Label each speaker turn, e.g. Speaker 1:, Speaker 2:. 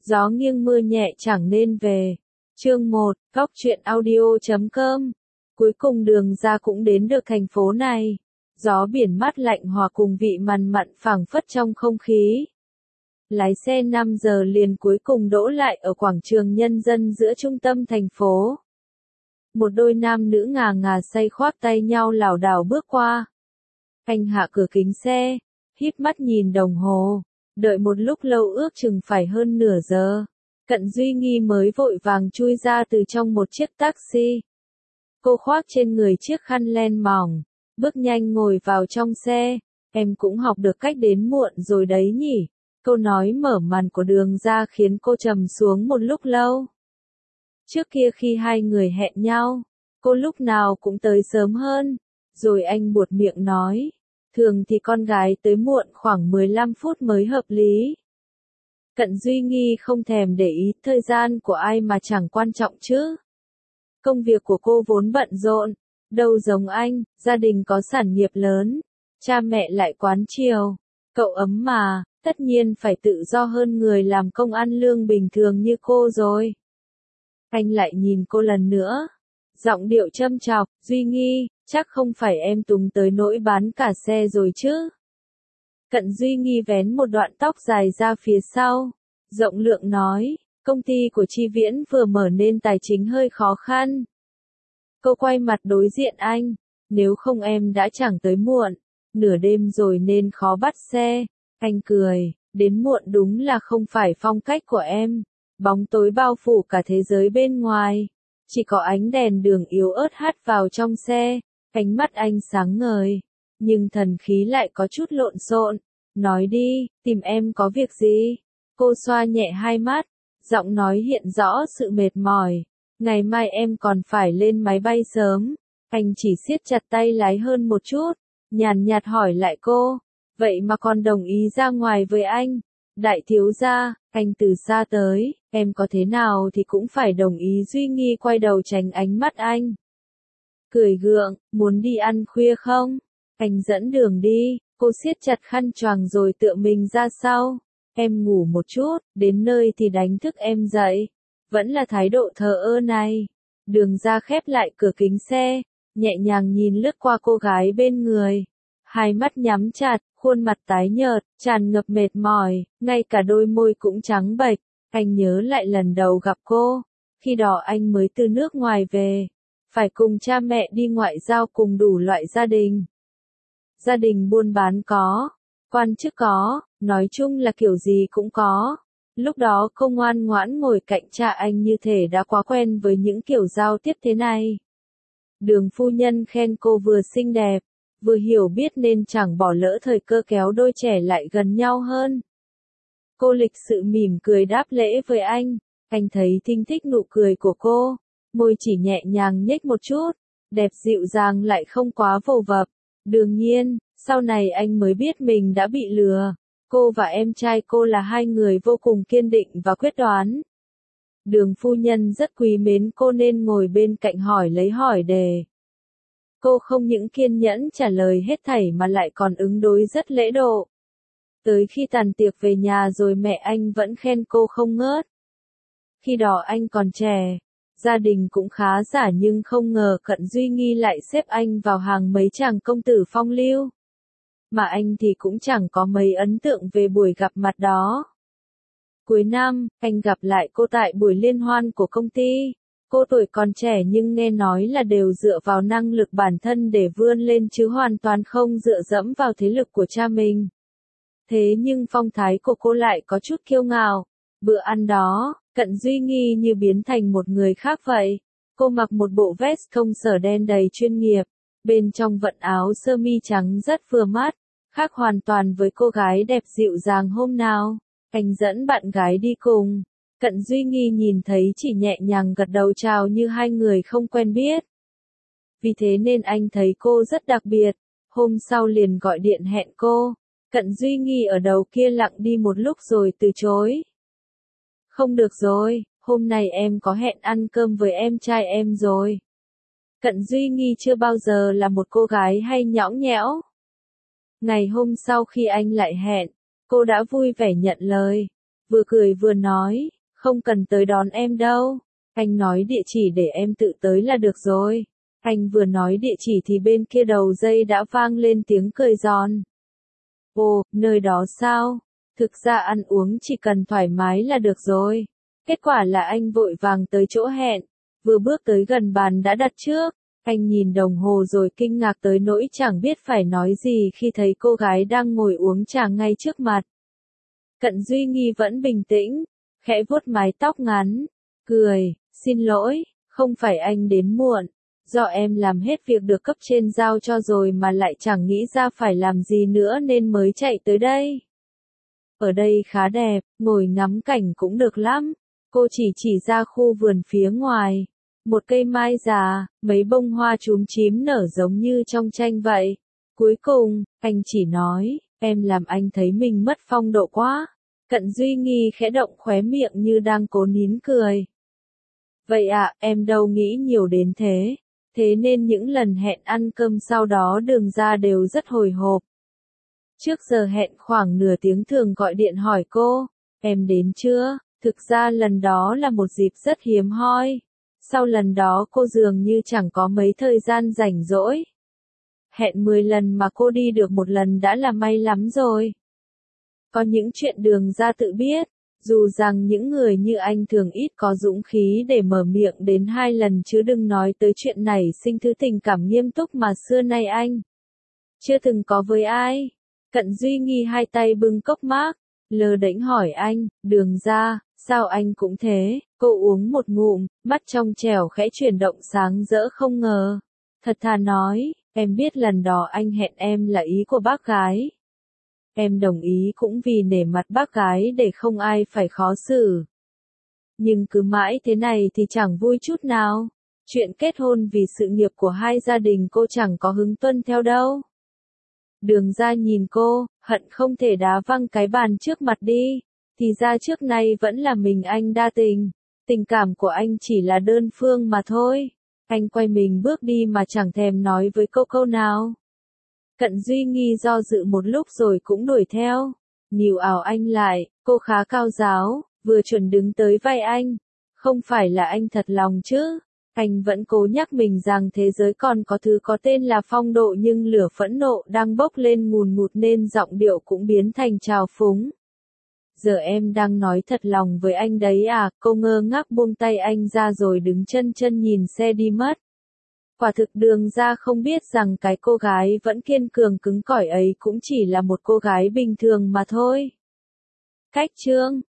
Speaker 1: Gió nghiêng mưa nhẹ chẳng nên về. Chương 1, Góc truyện audio.com. Cuối cùng Đường Ra cũng đến được thành phố này. Gió biển mát lạnh hòa cùng vị mặn mặn phảng phất trong không khí. Lái xe 5 giờ liền cuối cùng đỗ lại ở quảng trường nhân dân giữa trung tâm thành phố. Một đôi nam nữ ngà ngà say khoác tay nhau lảo đảo bước qua. Anh hạ cửa kính xe, híp mắt nhìn đồng hồ, đợi một lúc lâu ước chừng phải hơn nửa giờ. Cận Duy Nghi mới vội vàng chui ra từ trong một chiếc taxi. Cô khoác trên người chiếc khăn len mỏng, bước nhanh ngồi vào trong xe. Em cũng học được cách đến muộn rồi đấy nhỉ. Câu nói mở màn của Đường Ra khiến cô trầm xuống một lúc lâu. Trước kia khi hai người hẹn nhau, cô lúc nào cũng tới sớm hơn. Rồi anh buột miệng nói, thường thì con gái tới muộn khoảng 15 phút mới hợp lý. Cận Duy Nghi không thèm để ý thời gian của ai mà chẳng quan trọng chứ. Công việc của cô vốn bận rộn, đâu giống anh, gia đình có sản nghiệp lớn, cha mẹ lại quán chiều. Cậu ấm mà, tất nhiên phải tự do hơn người làm công ăn lương bình thường như cô rồi. Anh lại nhìn cô lần nữa, giọng điệu châm chọc, Duy Nghi, chắc không phải em túng tới nỗi bán cả xe rồi chứ. Cận Duy Nghi vén một đoạn tóc dài ra phía sau, rộng lượng nói, công ty của Chi Viễn vừa mở nên tài chính hơi khó khăn. Cô quay mặt đối diện anh, nếu không em đã chẳng tới muộn, nửa đêm rồi nên khó bắt xe. Anh cười, đến muộn đúng là không phải phong cách của em. Bóng tối bao phủ cả thế giới bên ngoài, chỉ có ánh đèn đường yếu ớt hắt vào trong xe. Ánh mắt anh sáng ngời, nhưng thần khí lại có chút lộn xộn. Nói đi, tìm em có việc gì? Cô xoa nhẹ hai mắt, giọng nói hiện rõ sự mệt mỏi. Ngày mai em còn phải lên máy bay sớm. Anh chỉ siết chặt tay lái hơn một chút, nhàn nhạt hỏi lại cô, vậy mà còn đồng ý ra ngoài với anh? Đại thiếu gia, anh từ xa tới, em có thế nào thì cũng phải đồng ý. Duy Nghi quay đầu tránh ánh mắt anh. Cười gượng, muốn đi ăn khuya không? Anh dẫn đường đi. Cô siết chặt khăn choàng rồi tựa mình ra sau. Em ngủ một chút, đến nơi thì đánh thức em dậy. Vẫn là thái độ thờ ơ này. Đường Ra khép lại cửa kính xe, nhẹ nhàng nhìn lướt qua cô gái bên người. Hai mắt nhắm chặt, khuôn mặt tái nhợt, tràn ngập mệt mỏi, ngay cả đôi môi cũng trắng bệch. Anh nhớ lại lần đầu gặp cô, khi đó anh mới từ nước ngoài về, phải cùng cha mẹ đi ngoại giao cùng đủ loại gia đình. Gia đình buôn bán có, quan chức có, nói chung là kiểu gì cũng có. Lúc đó cô ngoan ngoãn ngồi cạnh cha anh như thể đã quá quen với những kiểu giao tiếp thế này. Đường phu nhân khen cô vừa xinh đẹp, vừa hiểu biết nên chẳng bỏ lỡ thời cơ kéo đôi trẻ lại gần nhau hơn. Cô lịch sự mỉm cười đáp lễ với anh thấy thinh thích nụ cười của cô, môi chỉ nhẹ nhàng nhếch một chút, đẹp dịu dàng lại không quá vồ vập. Đương nhiên, sau này anh mới biết mình đã bị lừa. Cô và em trai cô là hai người vô cùng kiên định và quyết đoán. Đường phu nhân rất quý mến cô nên ngồi bên cạnh hỏi lấy hỏi đề. Cô không những kiên nhẫn trả lời hết thảy mà lại còn ứng đối rất lễ độ. Tới khi tàn tiệc về nhà rồi mẹ anh vẫn khen cô không ngớt. Khi đó anh còn trẻ, gia đình cũng khá giả nhưng không ngờ Cận Duy Nghi lại xếp anh vào hàng mấy chàng công tử phong lưu. Mà anh thì cũng chẳng có mấy ấn tượng về buổi gặp mặt đó. Cuối năm, anh gặp lại cô tại buổi liên hoan của công ty. Cô tuổi còn trẻ nhưng nghe nói là đều dựa vào năng lực bản thân để vươn lên chứ hoàn toàn không dựa dẫm vào thế lực của cha mình. Thế nhưng phong thái của cô lại có chút kiêu ngạo. Bữa ăn đó, Cận Duy Nghi như biến thành một người khác vậy. Cô mặc một bộ vest công sở đen đầy chuyên nghiệp, bên trong vận áo sơ mi trắng rất vừa mắt, khác hoàn toàn với cô gái đẹp dịu dàng hôm nào. Anh dẫn bạn gái đi cùng. Cận Duy Nghi nhìn thấy chỉ nhẹ nhàng gật đầu chào như hai người không quen biết. Vì thế nên anh thấy cô rất đặc biệt. Hôm sau liền gọi điện hẹn cô. Cận Duy Nghi ở đầu kia lặng đi một lúc rồi từ chối. Không được rồi, hôm nay em có hẹn ăn cơm với em trai em rồi. Cận Duy Nghi chưa bao giờ là một cô gái hay nhõng nhẽo. Ngày hôm sau khi anh lại hẹn, cô đã vui vẻ nhận lời. vừa cười vừa nói, không cần tới đón em đâu. Anh nói địa chỉ để em tự tới là được rồi. Anh vừa nói địa chỉ thì bên kia đầu dây đã vang lên tiếng cười giòn. Ồ, nơi đó sao? Thực ra ăn uống chỉ cần thoải mái là được rồi. Kết quả là anh vội vàng tới chỗ hẹn, vừa bước tới gần bàn đã đặt trước. Anh nhìn đồng hồ rồi kinh ngạc tới nỗi chẳng biết phải nói gì khi thấy cô gái đang ngồi uống trà ngay trước mặt. Cận Duy Nghi vẫn bình tĩnh, khẽ vuốt mái tóc ngắn, cười, xin lỗi, không phải anh đến muộn, do em làm hết việc được cấp trên giao cho rồi mà lại chẳng nghĩ ra phải làm gì nữa nên mới chạy tới đây. Ở đây khá đẹp, ngồi ngắm cảnh cũng được lắm. Cô chỉ ra khu vườn phía ngoài. Một cây mai già, mấy bông hoa chúm chím nở giống như trong tranh vậy. Cuối cùng, anh chỉ nói, em làm anh thấy mình mất phong độ quá. Cận Duy Nghi khẽ động khóe miệng như đang cố nín cười. Vậy ạ, em đâu nghĩ nhiều đến thế. Thế nên những lần hẹn ăn cơm sau đó Đường ra đều rất hồi hộp. Trước giờ hẹn khoảng nửa tiếng thường gọi điện hỏi cô, em đến chưa? Thực ra lần đó là một dịp rất hiếm hoi. Sau lần đó cô dường như chẳng có mấy thời gian rảnh rỗi. Hẹn 10 lần mà cô đi được một lần đã là may lắm rồi. Có những chuyện Đường ra tự biết, dù rằng những người như anh thường ít có dũng khí để mở miệng đến 2 lần chứ đừng nói tới chuyện này sinh thứ tình cảm nghiêm túc mà xưa nay anh chưa từng có với ai. Cận Duy Nghi hai tay bưng cốc mác, lơ đễnh hỏi anh, Đường ra, sao anh cũng thế? Cô uống một ngụm, mắt trong trẻo khẽ chuyển động sáng rỡ không ngờ. Thật thà nói, em biết lần đó anh hẹn em là ý của bác gái. Em đồng ý cũng vì nể mặt bác gái để không ai phải khó xử. Nhưng cứ mãi thế này thì chẳng vui chút nào. Chuyện kết hôn vì sự nghiệp của hai gia đình cô chẳng có hứng tuân theo đâu. Đường ra nhìn cô, hận không thể đá văng cái bàn trước mặt đi. Thì ra trước nay vẫn là mình anh đa tình. Tình cảm của anh chỉ là đơn phương mà thôi. Anh quay mình bước đi mà chẳng thèm nói với cô câu nào. Cận Duy Nghi do dự một lúc rồi cũng đuổi theo. Níu áo anh lại, cô khá cao giáo, vừa chuẩn đứng tới vai anh. Không phải là anh thật lòng chứ. Anh vẫn cố nhắc mình rằng thế giới còn có thứ có tên là phong độ nhưng lửa phẫn nộ đang bốc lên ngùn ngụt nên giọng điệu cũng biến thành trào phúng. Giờ em đang nói thật lòng với anh đấy à, cô ngơ ngác buông tay anh ra rồi đứng chân chân nhìn xe đi mất. Quả thực Đường ra không biết rằng cái cô gái vẫn kiên cường cứng cỏi ấy cũng chỉ là một cô gái bình thường mà thôi. Cách chương